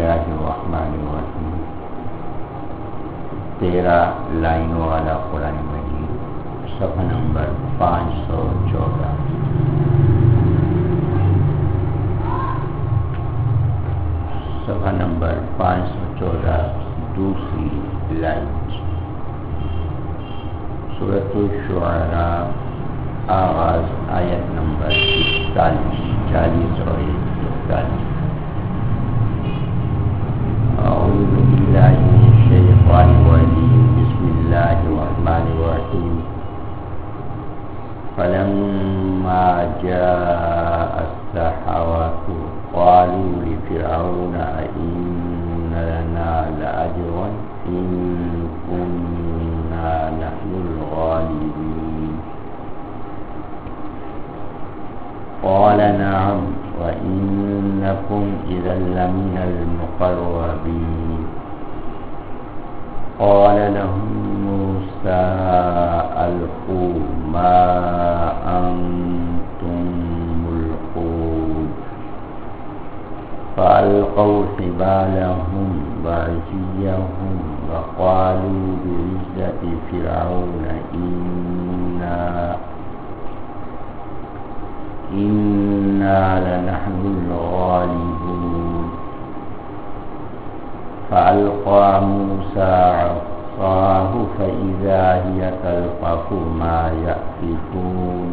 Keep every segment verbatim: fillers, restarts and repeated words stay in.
اللہ الرحمن الرحیم. تیرہ لائنوں والا قرآن مجید، صفحہ نمبر پانچ سو چودہ. صفحہ نمبر پانچ سو چودہ، دوسری لائن. سورۃ الشعراء، آغاز آیت نمبر اکتالیس، چالیس اور اکتالیس. اعوذ باللہ من الشیطان الرجیم، بسم اللہ الرحمن الرحیم. فلما جاء السحرة قالوا لفرعون أئن لنا لأجرا إن كنا نحن الغالبين. قال نعم وإنكم إذا لمن المقربين. قال لهم موسى ألقوا ما أنتم ملقون. فألقوا حبالهم وعصيهم وقالوا بعزة فرعون إنا إنا لنحن الغالبون. فألقى موسى عصاه فإذا هي تلقف ما يأفكون.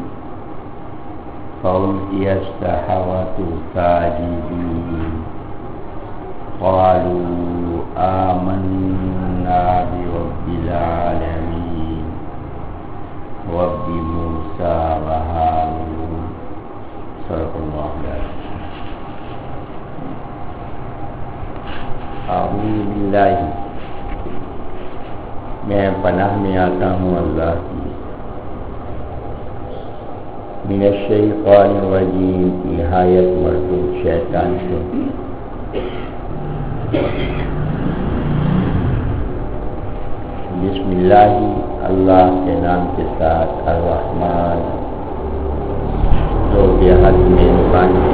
فألقي السحرة ساجدين قالوا آمنا برب العالمين رب موسى وهارون. صدق اللہ العظیم. اعوذ باللہ، میں پناہ میں آتا ہوں اللہ کی، من الشیطان الرجیم، نہایت مردود شیطان سے. بسم اللہ، اللہ کے نام کے ساتھ، الرحمن جو بے حد مہربان ہے،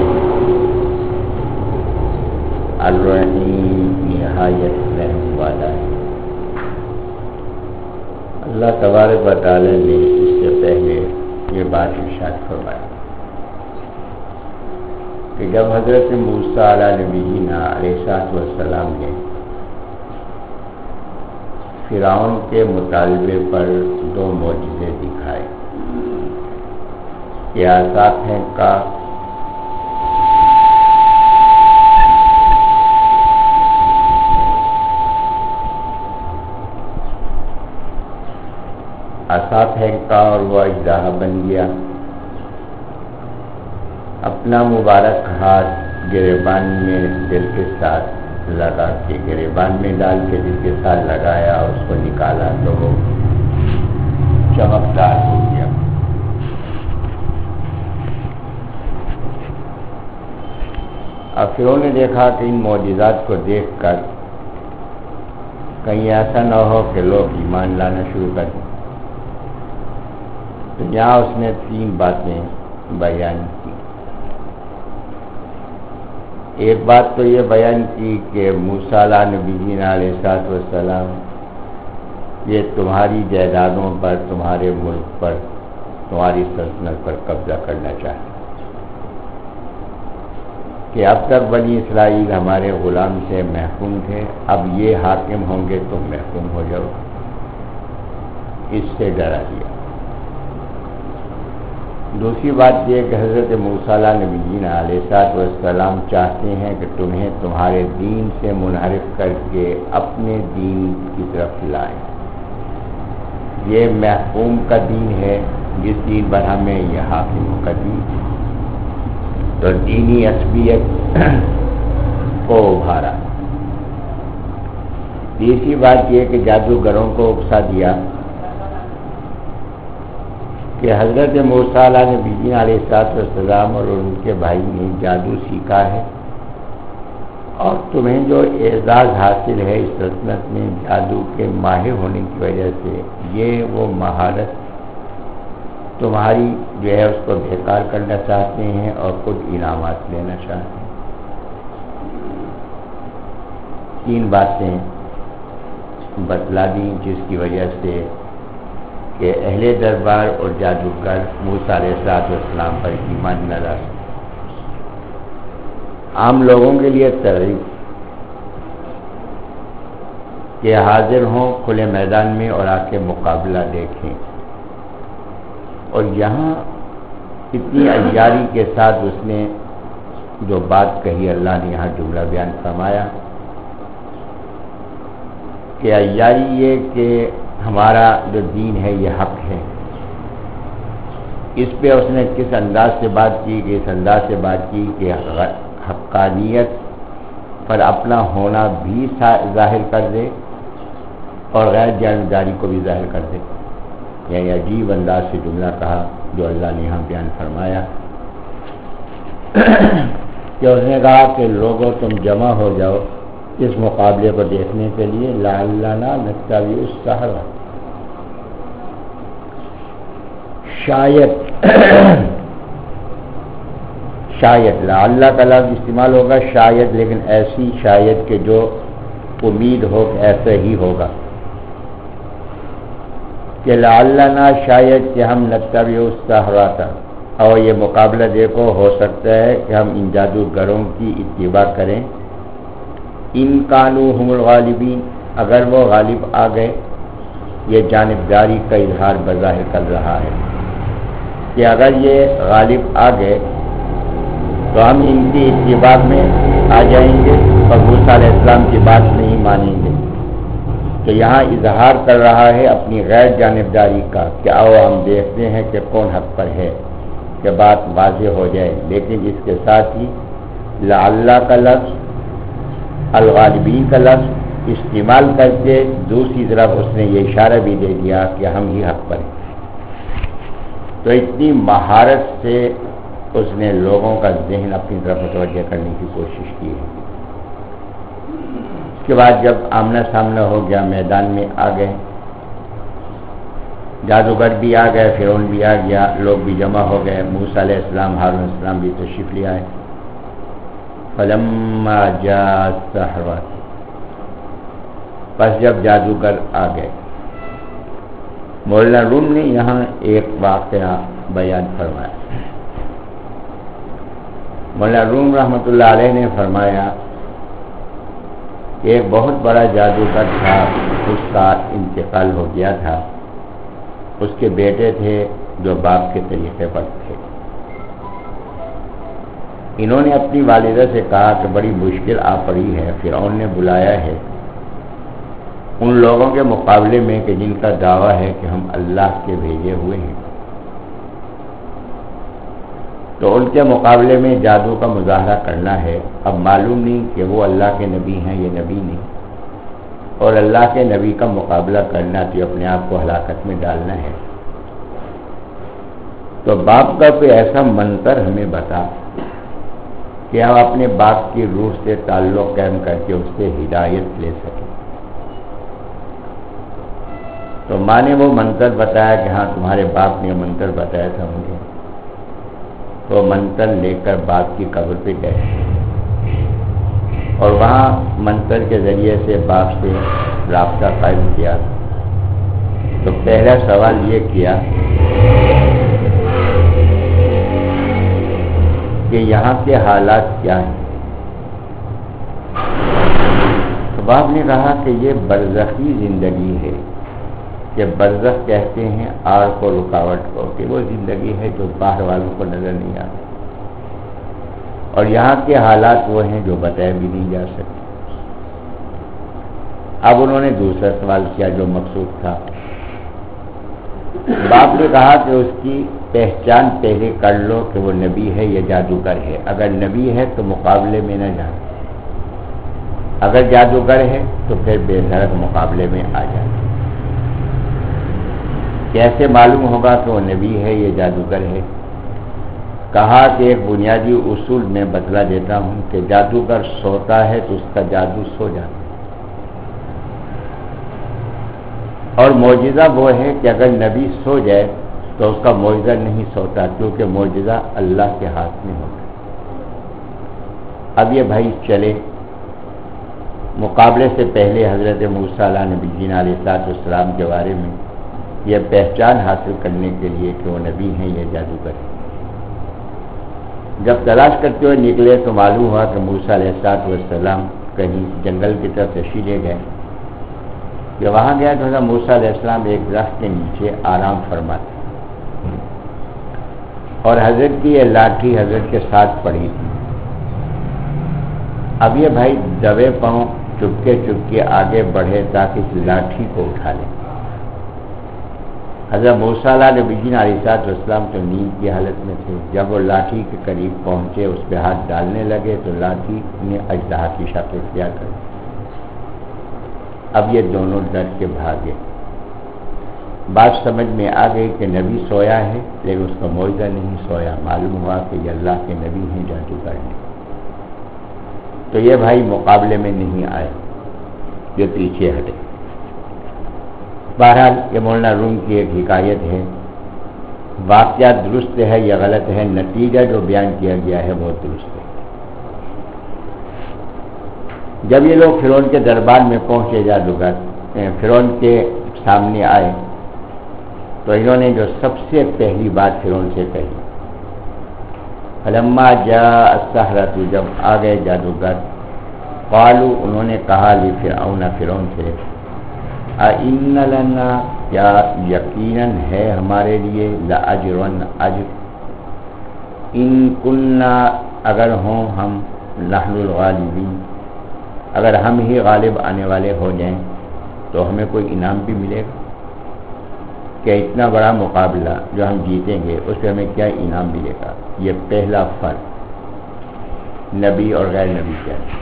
الرحیم نہایت رحم والا ہے. اللہ تبارک و تعالی نے اس سے پہلے یہ بات ارشاد فرمائی کہ جب حضرت موسیٰ علیہ نبینا علیہ السلام نے فرعون کے مطالبے پر دو معجزے دکھائے کہ عصا پھینکا عصا پھینکا اور وہ اژدہا بن گیا. اپنا مبارک ہاتھ گریبان میں دل کے ساتھ لگا کے گریبان میں ڈال کے دل کے ساتھ لگایا، اس کو نکالا تو وہ چمکدار ہو گیا. اب فرعون نے دیکھا کہ ان معجزات کو دیکھ کر کہیں ایسا نہ ہو کہ لوگ ایمان لانا شروع کر دیں، تو یہاں اس نے تین باتیں بیان کی. ایک بات تو یہ بیان کی کہ موسیٰ علیہ نبی علیہ السلام یہ تمہاری جائیدادوں پر، تمہارے ملک پر، تمہاری سلطنت پر قبضہ کرنا چاہتے کہ اب تک بنی اسرائیل ہمارے غلام سے محکوم تھے، اب یہ حاکم ہوں گے تم محکوم ہو جاؤ. اس سے ڈرا دیا. دوسری بات یہ کہ حضرت موسیٰ علیہ نبی علیہ السلام چاہتے ہیں کہ تمہیں تمہارے دین سے منحرف کر کے اپنے دین کی طرف لائیں. یہ محکوم کا دین ہے، جس دین پر ہمیں یہ حاکموں کا دین ہے. تو دینی عصبیت کو ابھارا. تیسری بات یہ کہ جادوگروں کو اکسا دیا کہ حضرت موسیٰ علیہ نبی علیہ السلام اور ان کے بھائی نے جادو سیکھا ہے، اور تمہیں جو اعزاز حاصل ہے اس سلطنت میں جادو کے ماہر ہونے کی وجہ سے، یہ وہ مہارت تمہاری جو ہے اس کو بیکار کرنا چاہتے ہیں اور خود انعامات لینا چاہتے ہیں. تین باتیں بتلا دیں جس کی وجہ سے کہ اہل دربار اور جادوگر موسیٰ علیہ السلام پر ایمان نہ لا سکے۔ عام لوگوں کے لیے ترغیب کہ حاضر ہوں کھلے میدان میں اور آ کے مقابلہ دیکھیں، اور یہاں اتنی عیاری کے ساتھ اس نے جو بات کہی، اللہ نے یہاں جملہ بیان فرمایا کہ عیاری یہ کہ ہمارا جو دین ہے یہ حق ہے۔ اس پہ اس نے کس انداز سے بات کی کہ اس انداز سے بات کی کہ حقانیت پر اپنا ہونا بھی ظاہر کر دے اور غیر جانبداری کو بھی ظاہر کر دے۔ یعنی عجیب انداز سے جملہ کہا جو اللہ نے یہاں بیان فرمایا کہ اس نے کہا کہ لوگوں تم جمع ہو جاؤ اس مقابلے کو دیکھنے کے لیے، لعلنا نتبع السحرہ، شاید شاید لعل کا لفظ استعمال ہوگا شاید، لیکن ایسی شاید کہ جو امید ہو کہ ایسا ہی ہوگا، کہ لعلنا شاید کہ ہم نتبع السحرہ، اور یہ مقابلہ دیکھو ہو سکتا ہے کہ ہم ان جادوگروں کی اتباع کریں، ان کانوا هم الغالبین، اگر وہ غالب آ گئے۔ یہ جانبداری کا اظہار بظاہر کر رہا ہے کہ اگر یہ غالب آ گئے تو ہم ان کی اتباع میں آ جائیں گے اور موسیٰ علیہ السلام کی بات نہیں مانیں گے۔ تو یہاں اظہار کر رہا ہے اپنی غیر جانبداری کا کہ آؤ ہم دیکھتے ہیں کہ کون حق پر ہے، کہ بات واضح ہو جائے۔ لیکن اس کے ساتھ ہی لعل کا لفظ، الغالبین کا لفظ استعمال کر کے دوسری طرف اس نے یہ اشارہ بھی دے دیا کہ ہم ہی حق پر ہیں۔ تو اتنی مہارت سے اس نے لوگوں کا ذہن اپنی طرف متوجہ کرنے کی کوشش کی ہے۔ اس کے بعد جب آمنا سامنا ہو گیا، میدان میں آ گئے، جادوگر بھی آ گئے، فرعون بھی آ گیا، لوگ بھی جمع ہو گئے، موسیٰ علیہ السلام، ہارون علیہ السلام بھی تشریف لے آئے۔ فلما جاء السحرة، پس جب جادوگر آ گئے۔ مولانا روم نے یہاں ایک واقعہ بیان فرمایا۔ مولانا روم رحمۃ اللہ علیہ نے فرمایا کہ ایک بہت بڑا جادوگر تھا، اس کا انتقال ہو گیا تھا، اس کے بیٹے تھے جو باپ کے طریقے پر تھے۔ انہوں نے اپنی والدہ سے کہا کہ بڑی مشکل آ پڑی ہے، فرعون نے بلایا ہے ان لوگوں کے مقابلے میں کہ جن کا دعویٰ ہے کہ ہم اللہ کے بھیجے ہوئے ہیں، تو ان کے مقابلے میں جادو کا مظاہرہ کرنا ہے۔ اب معلوم نہیں کہ وہ اللہ کے نبی ہیں یا نبی نہیں، اور اللہ کے نبی کا مقابلہ کرنا تو اپنے آپ کو ہلاکت میں ڈالنا ہے۔ تو باپ کا کوئی ایسا منتر ہمیں بتا کہ ہم اپنے باپ کی روح سے تعلق قائم کر کے اس سے ہدایت لے سکیں۔ تو ماں نے وہ منتر بتایا کہ ہاں تمہارے باپ نے منتر بتایا تھا مجھے۔ تو منتر لے کر باپ کی قبر پہ گئے اور وہاں منتر کے ذریعے سے باپ سے رابطہ قائم کیا۔ تو پہلا سوال یہ کیا کہ یہاں کے حالات کیا ہیں؟ تو باپ نے کہا کہ یہ برزخی زندگی ہے، کہ برزخ کہتے ہیں آڑ کو، رکاوٹ کو، کہ وہ زندگی ہے جو باہر والوں کو نظر نہیں آتی، اور یہاں کے حالات وہ ہیں جو بتائے بھی نہیں جا سکتے۔ اب انہوں نے دوسرا سوال کیا جو مقصود تھا۔ باپ نے کہا کہ اس کی پہچان پہلے کر لو کہ وہ نبی ہے یا جادوگر ہے۔ اگر نبی ہے تو مقابلے میں نہ جانا، اگر جادوگر ہے تو پھر بے دھڑک مقابلے میں آ جانا۔ کیسے معلوم ہوگا کہ وہ نبی ہے یا جادوگر ہے؟ کہا کہ ایک بنیادی اصول میں بتلا دیتا ہوں کہ جادوگر سوتا ہے تو اس کا جادو سو جاتا ہے، اور معجزہ وہ ہے کہ اگر نبی سو جائے تو اس کا معجزہ نہیں سوتا، کیونکہ معجزہ اللہ کے ہاتھ میں ہوتا ہے۔ اب یہ بھائی چلے مقابلے سے پہلے حضرت موسیٰ علیہ نبی جین علیہ السلام کے بارے میں یہ پہچان حاصل کرنے کے لیے کہ وہ نبی ہیں یہ جادوگر ہیں، جب تلاش کرتے ہوئے نکلے تو معلوم ہوا کہ موسیٰ علیہ السلام کہیں جنگل کی طرف تشریف لے گئے کہ وہاں گیا تو حضرت موسیٰ علیہ السلام ایک درخت کے نیچے آرام فرماتے اور حضرت کی یہ لاٹھی حضرت کے ساتھ پڑی تھی۔ اب یہ بھائی دبے پاؤں چپکے چپکے آگے بڑھے تاکہ اس لاٹھی کو اٹھا لیں۔ حضرت موسیٰ علیہ نبی جین علیہ السلام تو نیند کی حالت میں تھے، جب وہ لاٹھی کے قریب پہنچے اس پہ ہاتھ ڈالنے لگے تو لاٹھی نے اژدہا کی شکل اختیار کر دی۔ اب یہ دونوں ڈر کے بھاگے، بات سمجھ میں آ گئی کہ نبی سویا ہے لیکن اس کا معجزہ نہیں سویا، معلوم ہوا کہ یہ اللہ کے نبی ہیں جادوگر ہیں، تو یہ بھائی مقابلے میں نہیں آئے، یہ پیچھے ہٹے۔ بہرحال یہ مولانا روم کی ایک حکایت ہے، واقعہ درست ہے یا غلط ہے، نتیجہ جو بیان کیا گیا ہے وہ درست ہے۔ جب یہ لوگ فرعون کے دربار میں پہنچے جادوگر فرعون کے سامنے آئے تو انہوں نے جو سب سے پہلی بات فرعون سے کہی، فلما جاء السحرۃ، جب آ گئے جادوگر، قالوا، انہوں نے کہا لفرعون، فرعون سے، اِنَّ لَنَا، کیا یقیناً ہے ہمارے لیے، لَأَجْرًا، اجر، ان کُنَّا، اگر ہوں ہم، نحن الغالبین، اگر ہم ہی غالب آنے والے ہو جائیں تو ہمیں کوئی انعام بھی ملے گا؟ کہ اتنا بڑا مقابلہ جو ہم جیتیں گے اس پہ ہمیں کیا انعام ملے گا؟ یہ پہلا فرق نبی اور غیر نبی کیا ہے۔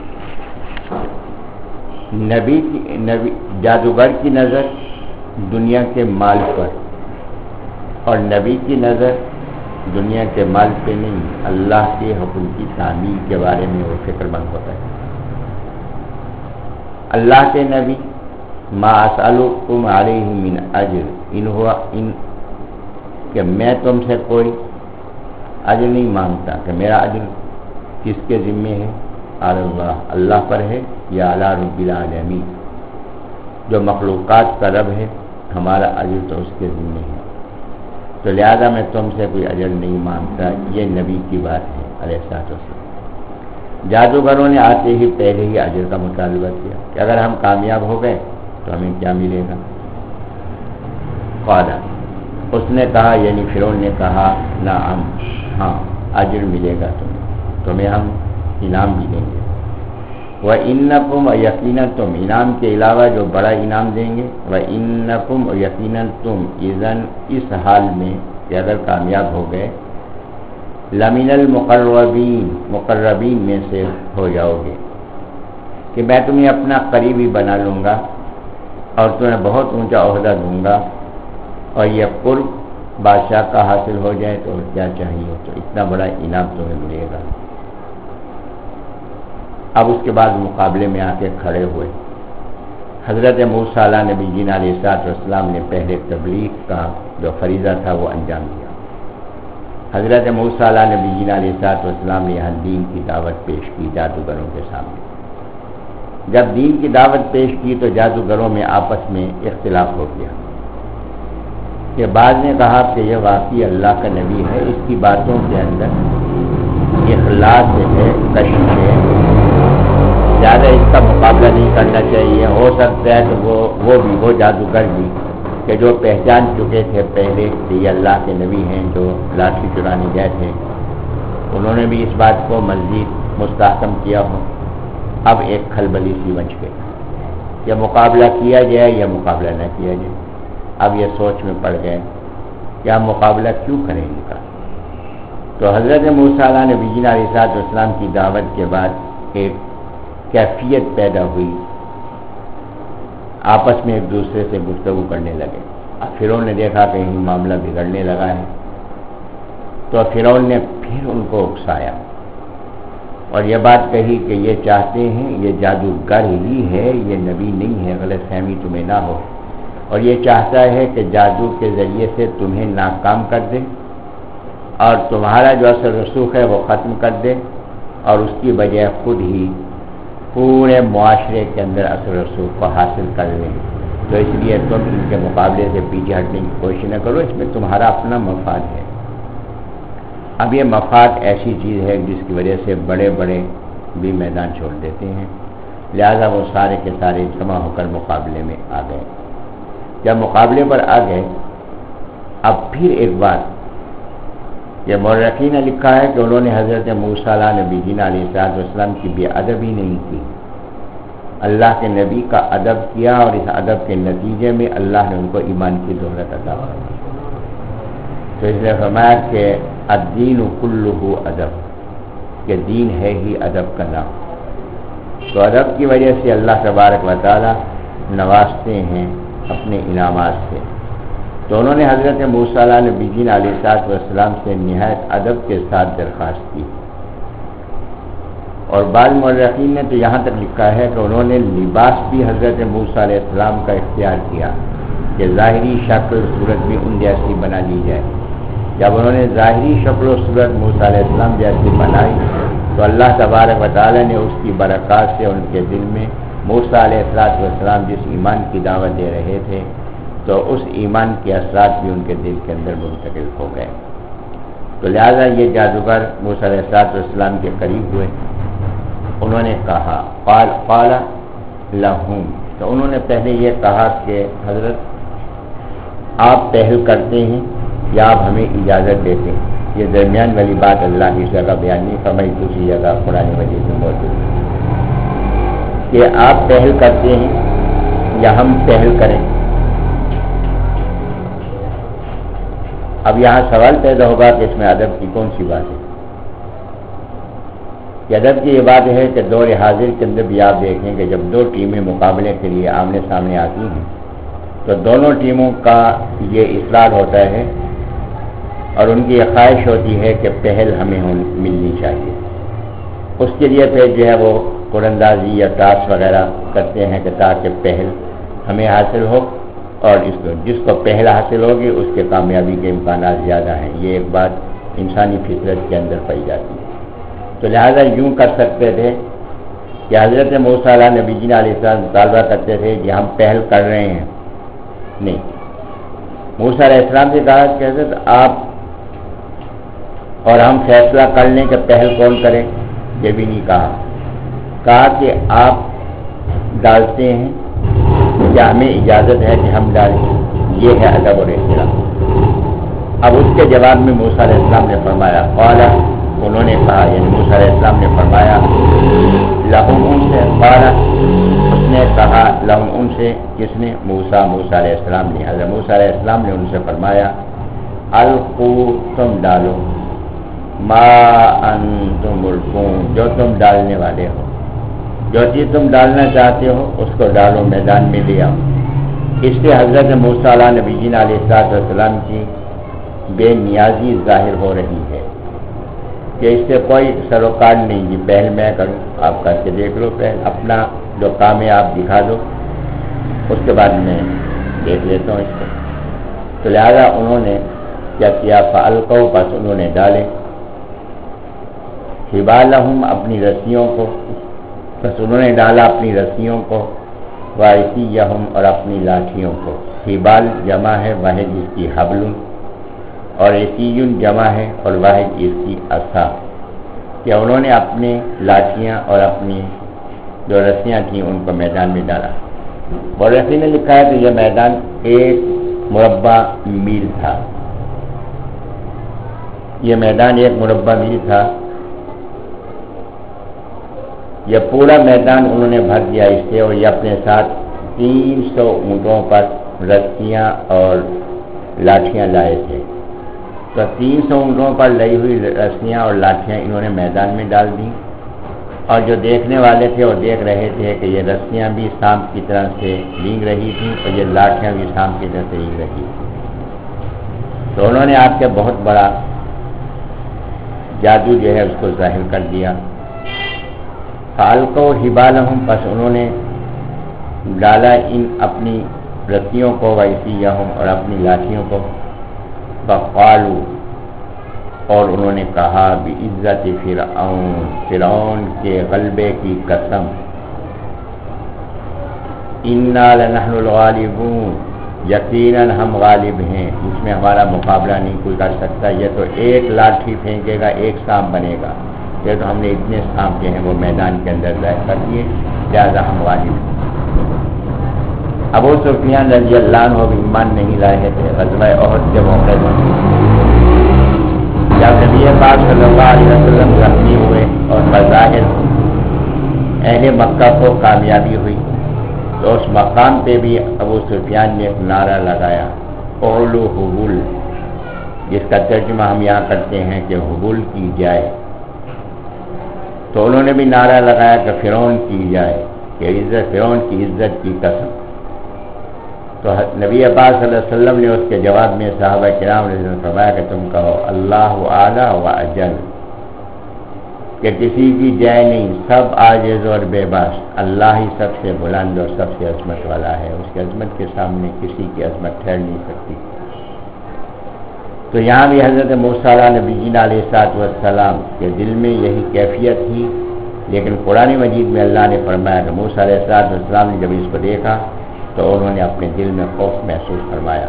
نبی کی نبی جادوگر کی نظر دنیا کے مال پر اور نبی کی نظر دنیا کے مال پہ نہیں، اللہ کے حکم کی تعمیل کے بارے میں وہ فکر مند ہوتا ہے۔ اللہ کے نبی، ما اسألکم علیہ من اجر ان ہوا ان، کہ میں تم سے کوئی اجر نہیں مانگتا، کہ میرا اجر کس کے ذمے ہے؟ اللہ، اللہ پر ہے، یا علی رب العالمین، جو مخلوقات کا رب ہے، ہمارا اجر تو اس کے ذمے ہے، تو لہذا میں تم سے کوئی اجر نہیں مانگتا۔ یہ نبی کی بات ہے علیہ السلام۔ جادوگروں نے آتے ہی پہلے ہی اجر کا مطالبہ کیا کہ اگر ہم کامیاب ہو گئے تو ہمیں کیا ملے گا؟ قال، اس نے کہا، یعنی فرعون نے کہا، نعم، ہاں، اجر ملے گا تمہیں، تمہیں ہم انعام بھی دیں گے۔ وَإِنَّكُمْ، یقیناً تم، انعام کے علاوہ جو بڑا انعام دیں گے، وَإِنَّكُمْ، یقیناً تم، اذن، اس حال میں کہ اگر کامیاب ہو گئے، لَمِنَ الْمُقَرَّبِينَ، مقربین میں سے ہو جاؤ گے، کہ میں تمہیں اپنا قریبی بنا لوں گا اور تمہیں بہت اونچا عہدہ دوں گا، اور یہ قرب بادشاہ کا حاصل ہو جائے تو کیا چاہیے، تو اتنا بڑا انعام تمہیں ملے گا۔ اب اس کے بعد مقابلے میں آ کے کھڑے ہوئے۔ حضرت موسیٰ علیہ نبی جین علیہ السلام نے پہلے تبلیغ کا جو فریضہ تھا وہ انجام دیا۔ حضرت موسیٰ علیہ نبی جین علیہ السلام نے یہاں دین کی دعوت پیش کی جادوگروں کے سامنے۔ جب دین کی دعوت پیش کی تو جادوگروں میں آپس میں اختلاف ہو گیا، کہ بعض نے کہا کہ یہ واقعی اللہ کا نبی ہے، اس کی باتوں کے اندر اخلاص ہے، کشش ہے، زیادہ اس کا مقابلہ نہیں کرنا چاہیے۔ ہو سکتا ہے کہ وہ وہ بھی وہ جادوگر بھی کہ جو پہچان چکے تھے پہلے کہ یہ اللہ کے نبی ہیں جو لاٹھی چرانے گئے تھے، انہوں نے بھی اس بات کو مزید مستحکم کیا ہو۔ اب ایک کھلبلی سی مچ گئی، یہ مقابلہ کیا جائے یا مقابلہ نہ کیا جائے۔ اب یہ سوچ میں پڑ گئے کیا مقابلہ کیوں کریں ان کا؟ تو حضرت موسیٰ علیہ نبی جین علیہ السلام کی دعوت کے بعد ایک کیفیت پیدا ہوئی، آپس میں ایک دوسرے سے گفتگو کرنے لگے۔ فرعون نے دیکھا کہ یہ معاملہ بگڑنے لگا ہے تو فرعون نے پھر ان کو اکسایا اور یہ بات کہی کہ یہ چاہتے ہیں، یہ جادوگر ہی ہے، یہ نبی نہیں ہے، غلط فہمی تمہیں نہ ہو، اور یہ چاہتا ہے کہ جادو کے ذریعے سے تمہیں ناکام کر دے اور تمہارا جو اثر رسوخ ہے وہ ختم کر دے، اور اس کی بجائے خود ہی پورے معاشرے کے اندر اثر و رسوخ کو حاصل کر لیں، تو اس لیے تم ان کے مقابلے سے پیچھے ہٹنے کی کوشش نہ کرو، اس میں تمہارا اپنا مفاد ہے۔ اب یہ مفاد ایسی چیز ہے جس کی وجہ سے بڑے بڑے بھی میدان چھوڑ دیتے ہیں، لہذا وہ سارے کے سارے جمع ہو کر مقابلے میں آ گئے۔ جب مقابلے پر آ گئے، اب پھر ایک بات یہ مورخین نے لکھا ہے کہ انہوں نے حضرت موسیٰ علیہ نبی جین علیہ السلام کی بے ادبی نہیں کی، اللہ کے نبی کا ادب کیا، اور اس ادب کے نتیجے میں اللہ نے ان کو ایمان کی دولت عطا فرمائی۔ تو اس نے فرمایا کہ الدین کلہ ادب، کہ دین ہے ہی ادب کا نام۔ تو ادب کی وجہ سے اللہ تبارک و تعالی نوازتے ہیں اپنے انعامات سے۔ تو انہوں نے حضرت موسیٰ علیہ نبی جین علیہ السلام سے نہایت ادب کے ساتھ درخواست کی، اور بعض مورخین نے تو یہاں تک لکھا ہے کہ انہوں نے لباس بھی حضرت موسیٰ علیہ السلام کا اختیار کیا کہ ظاہری شکل صورت بھی ان جیسی بنا لی جائے۔ جب انہوں نے ظاہری شکل و صورت موسیٰ علیہ السلام جیسی بنائی تو اللہ تبارک و تعالی نے اس کی برکات سے ان کے دل میں موسیٰ علیہ السلام جس ایمان کی دعوت دے رہے تھے تو اس ایمان کے اثرات بھی ان کے دل کے اندر منتقل ہو گئے۔ تو لہذا یہ جادوگر موسیٰ علیہ السلام کے قریب ہوئے، انہوں نے کہا قال قال لہم، تو انہوں نے پہلے یہ کہا کہ حضرت آپ پہل کرتے ہیں یا آپ ہمیں اجازت دیتے ہیں؟ یہ درمیان والی بات اللہ کی جگہ بیان نہیں فرمائی، دوسری جگہ قرآن مجید میں موجود ہے کہ آپ پہل کرتے ہیں یا ہم پہل کریں۔ اب یہاں سوال پیدا ہوگا کہ اس میں ادب کی کون سی بات ہے؟ کہ ادب کی یہ بات ہے کہ دور حاضر کے اندر بھی آپ دیکھیں کہ جب دو ٹیمیں مقابلے کے لیے آمنے سامنے آتی ہیں تو دونوں ٹیموں کا یہ اصرار ہوتا ہے اور ان کی یہ خواہش ہوتی ہے کہ پہل ہمیں ملنی چاہیے۔ اس کے لیے پھر جو ہے وہ قراندازی یا ٹاس وغیرہ کرتے ہیں کہ تاکہ پہل ہمیں حاصل ہو، اور اس کو جس کو پہل حاصل ہوگی اس کے کامیابی کے امکانات زیادہ ہیں۔ یہ ایک بات انسانی فطرت کے اندر پائی جاتی ہے۔ تو لہذا یوں کر سکتے تھے کہ حضرت موسیٰ علیہ نبی جین علیہ السلام مطالبہ کرتے تھے کہ ہم پہل کر رہے ہیں، نہیں، موسیٰ علیہ السلام سے کہا کہ حضرت آپ اور ہم فیصلہ کر لیں کہ پہل کون کرے، یہ بھی نہیں کہا، کہا کہ آپ ڈالتے ہیں کیا ہمیں اجازت ہے کہ ہم ڈالیں، یہ ہے ادب اور احترام۔ اب اس کے جواب میں موسیٰ علیہ السلام نے فرمایا قال، انہوں نے کہا یعنی موسیٰ علیہ السلام نے فرمایا لہم ان سے، قال اس نے کہا لہم ان سے، کس نے؟ موسیٰ موسیٰ علیہ السلام نے، حضرت موسیٰ علیہ السلام نے ان سے فرمایا القو، تم ڈالو، ما انتم ملقون، جو تم ڈالنے والے ہو، جو چیز تم ڈالنا چاہتے ہو اس کو ڈالو، میدان میں لے آؤ۔ اس سے حضرت موسیٰ علیہ نبی جین علیہ السلام کی بے نیازی ظاہر ہو رہی ہے کہ اس سے کوئی سروکار نہیں، جی پہل میں کروں، آپ کر کے دیکھ لو، پہل اپنا جو کام ہے آپ دکھا دو، اس کے بعد میں دیکھ لیتا ہوں اس کو۔ تو لہذا انہوں نے کیا کیا؟ فالقوا، پس انہوں نے ڈالے، حبالہم، اپنی رسیوں کو، بس انہوں نے ڈالا اپنی رسیوں کو، وعصیہم، اور اپنی لاٹھیوں کو۔ حبال جمع ہے واحد اس کی حبل، اور عصیٌ جمع ہے اور واحد اس کی عصا، کہ انہوں نے اپنی لاٹھیاں اور اپنی جو رسیاں تھیں ان کو میدان میں ڈالا۔ مورخین نے لکھا ہے کہ یہ میدان ایک مربع میل تھا، یہ میدان ایک مربع میل تھا، یہ پورا میدان انہوں نے بھر دیا اس سے، اور یہ اپنے ساتھ تین سو اونٹوں پر رسیاں اور لاٹھیاں لائے تھے۔ تو تین سو اونٹوں پر لئی ہوئی رسیاں اور لاٹھیاں انہوں نے میدان میں ڈال دیں، اور جو دیکھنے والے تھے وہ دیکھ رہے تھے کہ یہ رسیاں بھی سانپ کی طرح سے رینگ رہی تھیں اور یہ لاٹھیاں بھی سانپ کی طرح سے رینگ رہی تھیں۔ تو انہوں نے آپ کے بہت بڑا جادو جو ہے اس کو ظاہر کر دیا۔ فالقوا حبالہم، پس انہوں نے ڈالا ان اپنی رسیوں کو، وعصیہم، اور اپنی لاٹھیوں کو، فقالوا، اور انہوں نے کہا بعزت فرعون، فرعون کے غلبے کی قسم، انا لنحن الغالبون، یقیناً ہم غالب ہیں، اس میں ہمارا مقابلہ نہیں کوئی کر سکتا، یہ تو ایک لاٹھی پھینکے گا ایک سانپ بنے گا، یہ تو ہم نے اتنے سانپ جو ہیں وہ میدان کے اندر ظاہر کر دیے، لہٰذا ہم غالب ہیں۔ ابو سفیان رضی اللہ عنہ بھی ایمان نہیں لائے تھے غزوہ احد کے موقع پر، جب نبی پاک صلی اللہ علیہ وسلم زخمی ہوئے اور بظاہر اہل مکہ کو کامیابی ہوئی، تو اس مقام پہ بھی ابو سفیان نے ایک نعرہ لگایا، اولو حبول، جس کا ترجمہ ہم یہاں کرتے ہیں کہ حبول کی جائے۔ تو انہوں نے بھی نعرہ لگایا کہ فرعون کی جائے، کہ عزت فرعون کی عزت کی قسم۔ تو نبی پاک صلی اللہ علیہ وسلم نے اس کے جواب میں صحابہ کرام نے فرمایا کہ تم کہو اللہ اعلیٰ و اجل، کہ کسی کی جائے نہیں، سب عاجز اور بے باس، اللہ ہی سب سے بلند اور سب سے عظمت والا ہے، اس کی عظمت کے سامنے کسی کی عظمت ٹھہر نہیں سکتی۔ تو یہاں بھی حضرت موسیٰ علیہ نبی جینا علیہ الصلوۃ والسلام کے دل میں یہی کیفیت تھی، لیکن قرآن مجید میں اللہ نے فرمایا کہ موسیٰ علیہ الصلوۃ والسلام نے جب اس کو دیکھا تو انہوں نے اپنے دل میں خوف محسوس فرمایا۔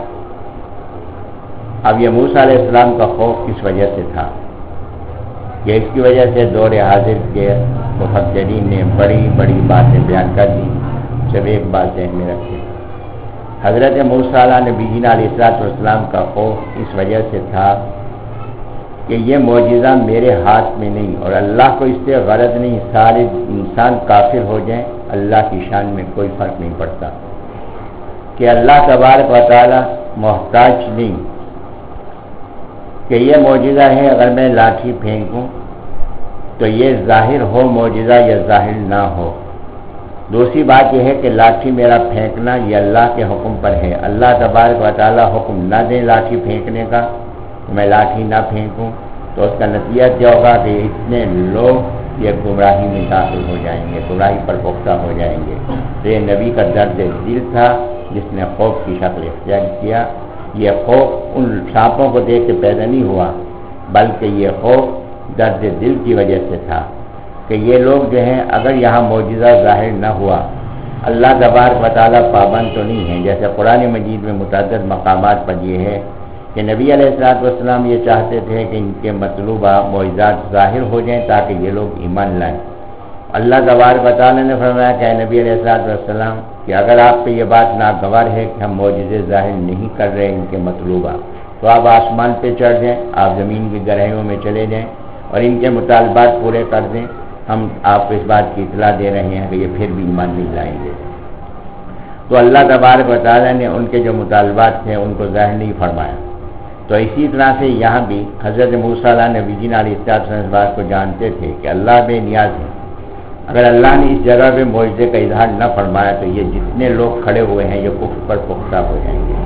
اب یہ موسیٰ علیہ السلام کا خوف کس وجہ سے تھا؟ کہ اس کی وجہ سے دور حاضر کے مفکرین نے بڑی بڑی باتیں بیان کر دی، صرف ایک بات ذہن میں رکھیں، حضرت موسیٰ علیہ نبی جینا علیہ الصلوۃ والسلام کا خوف اس وجہ سے تھا کہ یہ معجزہ میرے ہاتھ میں نہیں، اور اللہ کو اس سے غرض نہیں، سارے انسان کافر ہو جائیں اللہ کی شان میں کوئی فرق نہیں پڑتا، کہ اللہ تبارک و تعالی محتاج نہیں، کہ یہ معجزہ ہے اگر میں لاٹھی پھینکوں تو یہ ظاہر ہو معجزہ یا ظاہر نہ ہو۔ دوسری بات یہ ہے کہ لاٹھی میرا پھینکنا یہ اللہ کے حکم پر ہے، اللہ تبارک و تعالی حکم نہ دیں لاٹھی پھینکنے کا تو میں لاٹھی نہ پھینکوں، تو اس کا نتیجہ کیا ہوگا کہ اتنے لوگ یہ گمراہی میں داخل ہو جائیں گے، گمراہی پر پختہ ہو جائیں گے۔ تو یہ نبی کا درد دل تھا جس نے خوف کی شکل اختیار کیا۔ یہ خوف ان سانپوں کو دیکھ کے پیدا نہیں ہوا، بلکہ یہ خوف درد دل کی وجہ سے تھا کہ یہ لوگ جو ہیں اگر یہاں معجزہ ظاہر نہ ہوا، اللہ تبارک و تعالیٰ پابند تو نہیں ہیں، جیسے قرآن مجید میں متعدد مقامات پر یہ ہے کہ نبی علیہ الصلوۃ والسلام یہ چاہتے تھے کہ ان کے مطلوبہ معجزات ظاہر ہو جائیں تاکہ یہ لوگ ایمان لائیں۔ اللہ تبارک و تعالیٰ نے فرمایا کہ اے نبی علیہ الصلوۃ والسلام کہ اگر آپ پہ یہ بات ناگوار ہے کہ ہم معجزے ظاہر نہیں کر رہے ان کے مطلوبہ، تو آپ آسمان پہ چڑھ جائیں، آپ زمین کی گہرائیوں میں چلے جائیں اور ان کے مطالبات پورے کر دیں، ہم آپ کو اس بات کی اطلاع دے رہے ہیں کہ یہ پھر بھی ایمان نہیں لائیں گے۔ تو اللہ تبارک و تعالیٰ نے ان کے جو مطالبات تھے ان کو ظاہر نہیں فرمایا۔ تو اسی طرح سے یہاں بھی حضرت موسیٰ علیہ نبی جینا علیہ السلام اس بات کو جانتے تھے کہ اللہ بے نیاز ہے، اگر اللہ نے اس جگہ پہ معجزے کا اظہار نہ فرمایا تو یہ جتنے لوگ کھڑے ہوئے ہیں یہ کفر پر پختہ ہو جائیں گے۔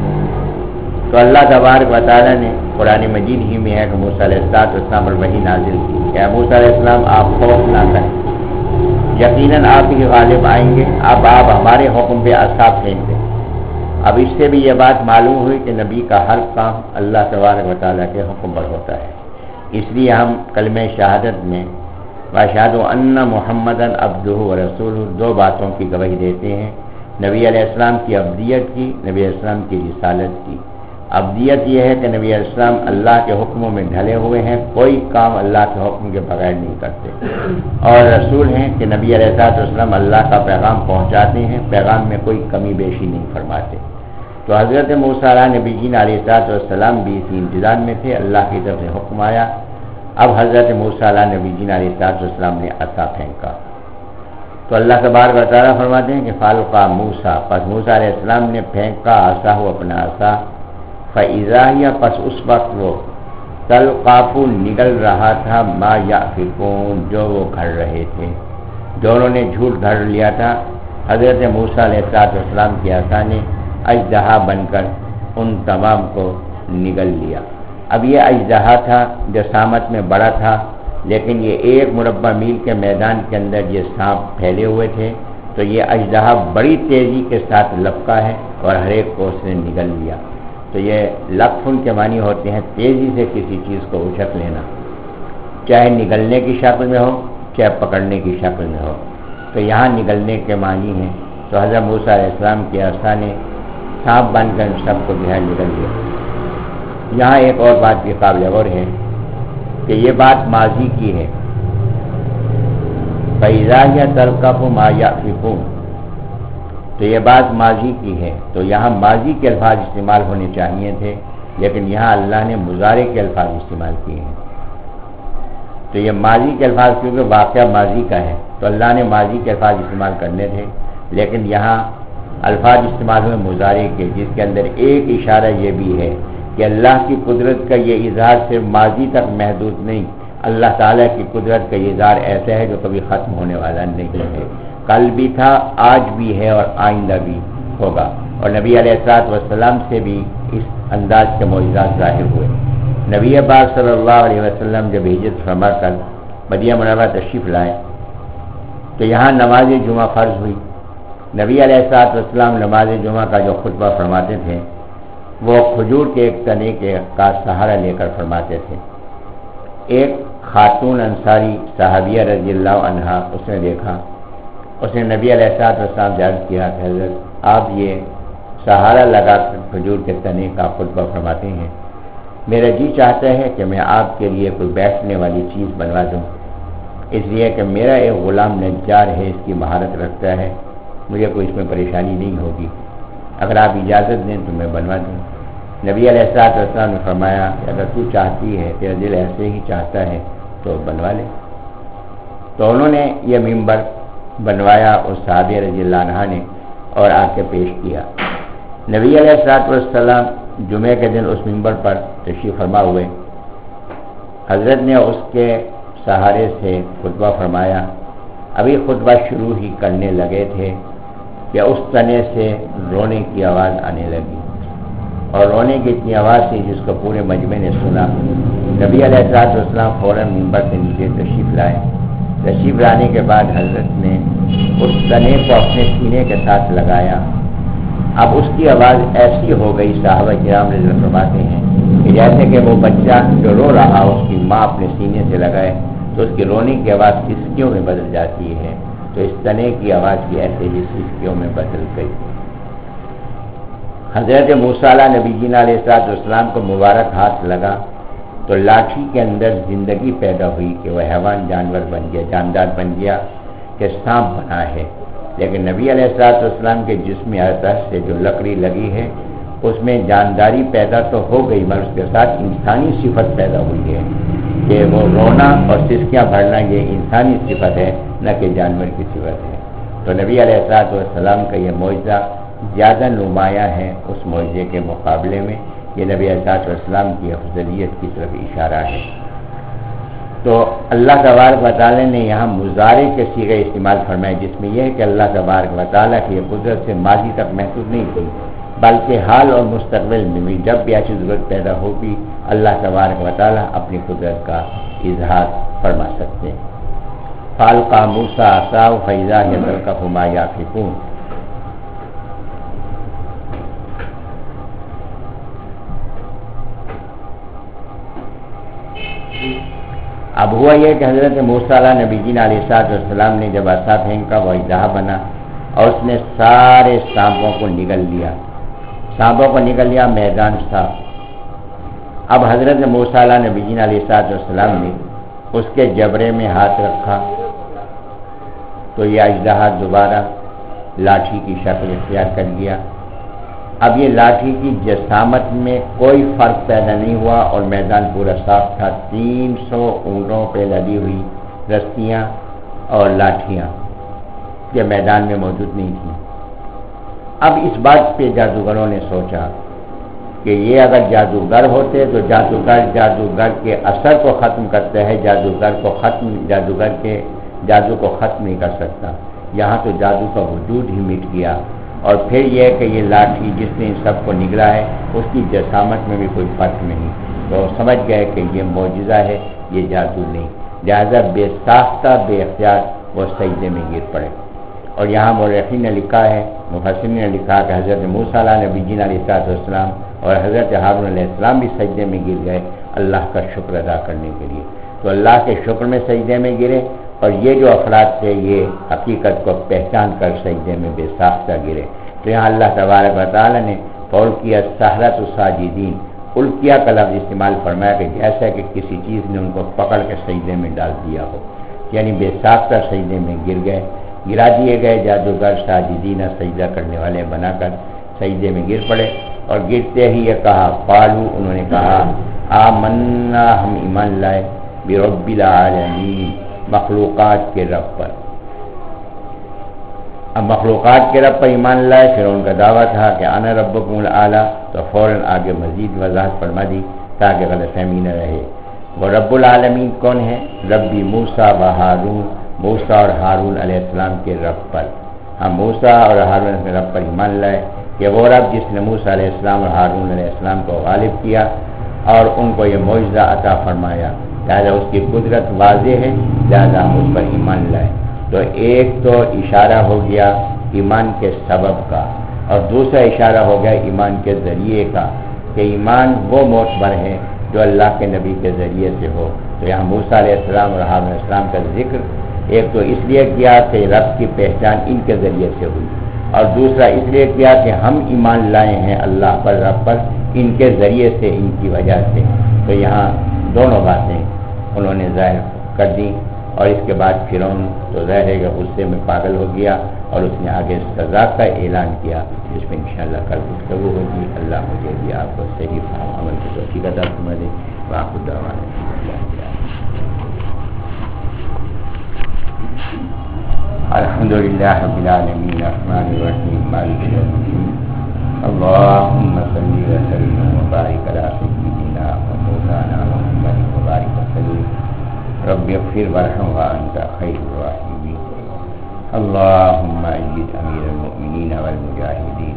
تو اللہ تبارک و تعالیٰ نے قرآن مجید ہی میں ہے کہ موسیٰ علیہ السلام پر وحی نازل کی کہ موسیٰ علیہ السلام آپ خوف نہ کریں، یقیناً آپ ہی غالب آئیں گے، اب آپ ہمارے حکم پہ عصا پھینک دیں۔ اب اس سے بھی یہ بات معلوم ہوئی کہ نبی کا ہر کام اللہ تبارک و تعالیٰ کے حکم پر ہوتا ہے، اس لیے ہم کلمہ شہادت میں واشہد ان محمدً عبدہ ورسولہ دو باتوں کی گواہی دیتے ہیں، نبی علیہ السلام کی عبدیت کی، نبی علیہ السلام کی رسالت کی۔ عبدیت یہ ہے کہ نبی علیہ السلام اللہ کے حکموں میں ڈھلے ہوئے ہیں، کوئی کام اللہ کے حکم کے بغیر نہیں کرتے، اور رسول ہیں کہ نبی علیہ السلام اللہ کا پیغام پہنچاتے ہیں، پیغام میں کوئی کمی بیشی نہیں فرماتے۔ تو حضرت موسیٰ علیہ نبی جینا علیہ السلام بھی اسی انتظار میں تھے، اللہ کی طرف سے حکم آیا۔ اب حضرت موسیٰ علیہ نبی جینا علیہ السلام نے عصا پھینکا تو اللہ تبارک و تعالیٰ فرماتے ہیں کہ فالقا موسیٰ، پس موسیٰ علیہ السلام نے پھینکا عصا ہو اپنا عصا، فَإِذَا هِيَ پس اس وقت وہ تلقاف نگل رہا تھا ما یأفکون جو وہ گھڑ رہے تھے، جو انہوں نے جھوٹ گھڑ لیا تھا۔ حضرت موسیٰ علیہ السلام کی عصا نے اژدہا بن کر ان تمام کو نگل لیا۔ اب یہ اژدہا تھا جو سامت میں بڑا تھا، لیکن یہ ایک مربع میل کے میدان کے اندر یہ سانپ پھیلے ہوئے تھے، تو یہ اژدہا بڑی تیزی کے ساتھ لپکا ہے اور ہر ایک کو اس نے نگل لیا۔ تو یہ لقفن کے معنی ہوتے ہیں تیزی سے کسی چیز کو اچک لینا، چاہے نگلنے کی شکل میں ہو چاہے پکڑنے کی شکل میں ہو۔ تو یہاں نگلنے کے معنی ہیں تو حضرت موسیٰ علیہ السلام کے عصا نے سانپ بن کر سب کو جو ہے نگل لیا۔ یہاں ایک اور بات بھی قابل غور ہے کہ یہ بات ماضی کی ہے، فَإِذَا هِيَ تَلْقَفُ مَا يَأْفِكُونَ، تو یہ بات ماضی کی ہے، تو یہاں ماضی کے الفاظ استعمال ہونے چاہیے تھے، لیکن یہاں اللہ نے مضارع کے الفاظ استعمال کیے ہیں۔ تو یہ ماضی کے الفاظ کیونکہ واقعہ ماضی کا ہے تو اللہ نے ماضی کے الفاظ استعمال کرنے تھے، لیکن یہاں الفاظ استعمال ہوئے مضارع کے، جس کے اندر ایک اشارہ یہ بھی ہے کہ اللہ کی قدرت کا یہ اظہار صرف ماضی تک محدود نہیں، اللہ تعالیٰ کی قدرت کا یہ اظہار ایسا ہے جو کبھی ختم ہونے والا نہیں ہے، کل بھی تھا، آج بھی ہے اور آئندہ بھی ہوگا۔ اور نبی علیہ الصلوۃ والسلام سے بھی اس انداز کے معجزات ظاہر ہوئے۔ نبی پاک صلی اللہ علیہ وسلم جب ہجرت فرما کر مدینہ منورہ تشریف لائے تو یہاں نماز جمعہ فرض ہوئی۔ نبی علیہ الصلوۃ والسلام نماز جمعہ کا جو خطبہ فرماتے تھے وہ کھجور کے ایک تنے کے کا سہارا لے کر فرماتے تھے۔ ایک خاتون انصاری صحابیہ رضی اللہ عنہا اس نے دیکھا، اس نے نبی علیہ الصلوۃ والسلام سے عرض کیا کہ حضرت آپ یہ سہارا لگا کر کھجور کے تنے کا خطبہ فرماتے ہیں، میرا جی چاہتا ہے کہ میں آپ کے لیے کوئی بیٹھنے والی چیز بنوا دوں، اس لیے کہ میرا ایک غلام نجار ہے، اس کی مہارت رکھتا ہے، مجھے کوئی اس میں پریشانی نہیں ہوگی، اگر آپ اجازت دیں تو میں بنوا دوں۔ نبی علیہ الصلوۃ والسلام نے فرمایا کہ اگر تو چاہتی ہے، تیرا دل ایسے ہی چاہتا ہے تو بنوا لے۔ تو انہوں نے یہ ممبر بنوایا اس صحابی رضی اللہ عنہ نے اور آ کے پیش کیا۔ نبی علیہ الصلوۃ والسلام جمعے کے دن اس ممبر پر تشریف فرما ہوئے، حضرت نے اس کے سہارے سے خطبہ فرمایا۔ ابھی خطبہ شروع ہی کرنے لگے تھے کہ اس تنے سے رونے کی آواز آنے لگی، اور رونے کی اتنی آواز تھی جس کو پورے مجمع نے سنا۔ نبی علیہ الصلوۃ والسلام فوراً ممبر سے نیچے تشریف لائے۔ تشریف لانے کے بعد حضرت نے اس تنے کو اپنے سینے کے ساتھ لگایا۔ اب اس کی آواز ایسی ہو گئی، صحابہ کرام رضی اللہ عنہم فرماتے ہیں کہ جیسے کہ وہ بچہ جو رو رہا اس کی ماں اپنے سینے سے لگائے تو اس کی رونے کی آواز سسکیوں میں بدل جاتی ہے، تو اس تنے کی آواز بھی ایسے ہی سسکیوں میں بدل گئی۔ حضرت موسیٰ علیہ نبی جینا علیہ الصلوۃ والسلام کو مبارک ہاتھ لگا تو لاٹھی کے اندر زندگی پیدا ہوئی کہ وہ حیوان جانور بن گیا، جاندار بن گیا کہ سانپ بنا ہے، لیکن نبی علیہ الصلوۃ والسلام کے جسم اطہر سے جو لکڑی لگی ہے اس میں جانداری پیدا تو ہو گئی، مگر اس کے ساتھ انسانی صفت پیدا ہوئی ہے کہ وہ رونا اور سسکیاں بھرنا یہ انسانی صفت ہے، نہ کہ جانور کی صفت ہے۔ تو نبی علیہ الصلوۃ والسلام کا یہ معجزہ زیادہ نمایاں ہے اس معجزے کے مقابلے میں، یہ نبی علیہ الصلوۃ والسلام کی افضلیت کی طرف اشارہ ہے۔ تو اللہ تبارک و تعالیٰ نے یہاں مضارع کے صیغے استعمال فرمائے، جس میں یہ ہے کہ اللہ تبارک و تعالیٰ کی یہ قدرت سے ماضی تک محدود نہیں تھی، بلکہ حال اور مستقبل میں بھی جب بھی ایسی ضرورت پیدا ہوگی اللہ تبارک و تعالیٰ اپنی قدرت کا اظہار فرما سکتے ہیں۔ فَأَلْقَىٰ مُوسَىٰ عَصَاهُ فَإِذَا هِيَ تَلْقَفُ مَا يَأْفِكُونَ۔ اب ہوا یہ کہ حضرت موسیٰ علیہ نبی جینا علیہ السلام نے جب عصا پھینکا وہ اژدہا بنا اور اس نے سارے سانپوں کو نگل لیا، سانپوں کو نگل لیا، میدان صاف۔ اب حضرت موسیٰ علیہ نبی جینا علیہ السلام نے اس کے جبڑے میں ہاتھ رکھا تو یہ اژدہا دوبارہ لاٹھی کی شکل اختیار کر گیا۔ اب یہ لاٹھی کی جسامت میں کوئی فرق پیدا نہیں ہوا اور میدان پورا صاف تھا۔ تین سو اونٹوں پہ لدی ہوئی رسیاں اور لاٹھیاں یہ میدان میں موجود نہیں تھیں۔ اب اس بات پہ جادوگروں نے سوچا کہ یہ اگر جادوگر ہوتے تو جادوگر جادوگر کے اثر کو ختم کرتا ہے، جادوگر کو ختم جادوگر کے جادو کو ختم نہیں کر سکتا، یہاں تو جادو کا وجود ہی مٹ گیا۔ اور پھر یہ کہ یہ لاٹھی جس نے ان سب کو نگلا ہے اس کی جسامت میں بھی کوئی فرق نہیں، تو سمجھ گئے کہ یہ معجزہ ہے، یہ جادو نہیں، لہٰذا بے ساختہ بے اختیار وہ سجدے میں گر پڑے۔ اور یہاں مورخین نے لکھا ہے، مفسرین نے لکھا کہ حضرت موسیٰ علیہ نبی جینا علیہ السلام اور حضرت ہارون علیہ السلام بھی سجدے میں گر گئے اللہ کا شکر ادا کرنے کے لیے۔ تو اللہ کے شکر میں سجدے میں گرے اور یہ جو افراد تھے یہ حقیقت کو پہچان کر سجدے میں بے ساختہ گرے. تو یہاں اللہ تبارک و تعالیٰ نے قول کیا سحرۃ الساجدین، القیہ کا لفظ استعمال فرمایا کہ جیسا کہ کسی چیز نے ان کو پکڑ کے سجدے میں ڈال دیا ہو، یعنی بے ساختہ سجدے میں گر گئے، گرا دیے گئے. جادوگر ساجدین سجدہ کرنے والے بنا کر سجدے میں گر پڑے، اور گرتے ہی یہ کہا قالوا، انہوں نے کہا آمنا، ہم ایمان لائے برب العالمین، مخلوقات کے رب پر. اب مخلوقات کے رب پر ایمان لائے، پھر ان کا دعویٰ تھا کہ انا ربکم الاعلی، تو فوراً آگے مزید وضاحت فرما دی تاکہ غلط فہمی نہ رہے. وہ رب العالمین کون ہے؟ ربی موسیٰ و ہارون، موسیٰ اور ہارون علیہ السلام کے رب پر. ہم موسیٰ اور ہارون کے رب پر ایمان لائے کہ وہ رب جس نے موسیٰ علیہ السلام اور ہارون علیہ السلام کو غالب کیا اور ان کو یہ معجزہ عطا فرمایا، لہذا اس کی قدرت واضح ہے، لہذا ہم اس پر ایمان لائے. تو ایک تو اشارہ ہو گیا ایمان کے سبب کا، اور دوسرا اشارہ ہو گیا ایمان کے ذریعے کا، کہ ایمان وہ معتبر ہے جو اللہ کے نبی کے ذریعے سے ہو. تو یہاں موسیٰ علیہ السلام اور ہارون علیہ السلام کا ذکر ایک تو اس لیے کیا کہ رب کی پہچان ان کے ذریعے سے ہوئی، اور دوسرا اس لیے کیا کہ ہم ایمان لائے ہیں اللہ پر، رب پر، ان کے ذریعے سے، ان کی وجہ سے. تو یہاں دونوں باتیں انہوں نے ظاہر کر دی. اور اس کے بعد فرعون تو ظاہر ہے کہ غصے میں پاگل ہو گیا اور اس نے آگے سزا کا اعلان کیا، جس میں انشاءاللہ کل گفتگو ہوگی. اللہ مجھے بھی آپ کو صحیح فہم عمل کی توفیق عطا فرمائے. وآخر دعوانا الحمدللہ رب العالمین الرحمن الرحیم مالک یوم الدین. اللهم صل وسلم وبارك على سيدنا ومولانا محمد وبارك وسلم. رب اغفر وارحم وانت خير الراحمين. اللهم ايد امير المؤمنين والمجاهدين.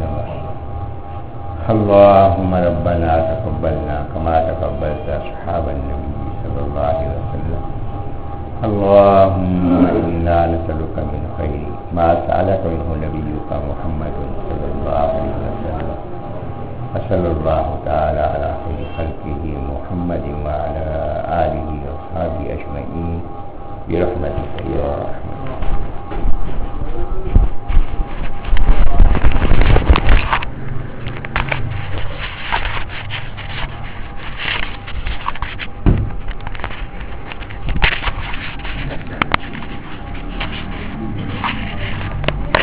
اللهم ربنا تقبلنا كما تقبلت اصحاب النبي صلى الله عليه وسلم. اللهم انا نسألك من خير ما سألك منه نبيك محمد صلى الله عليه وسلم. وصلى الله تعالى على خير خلقه محمد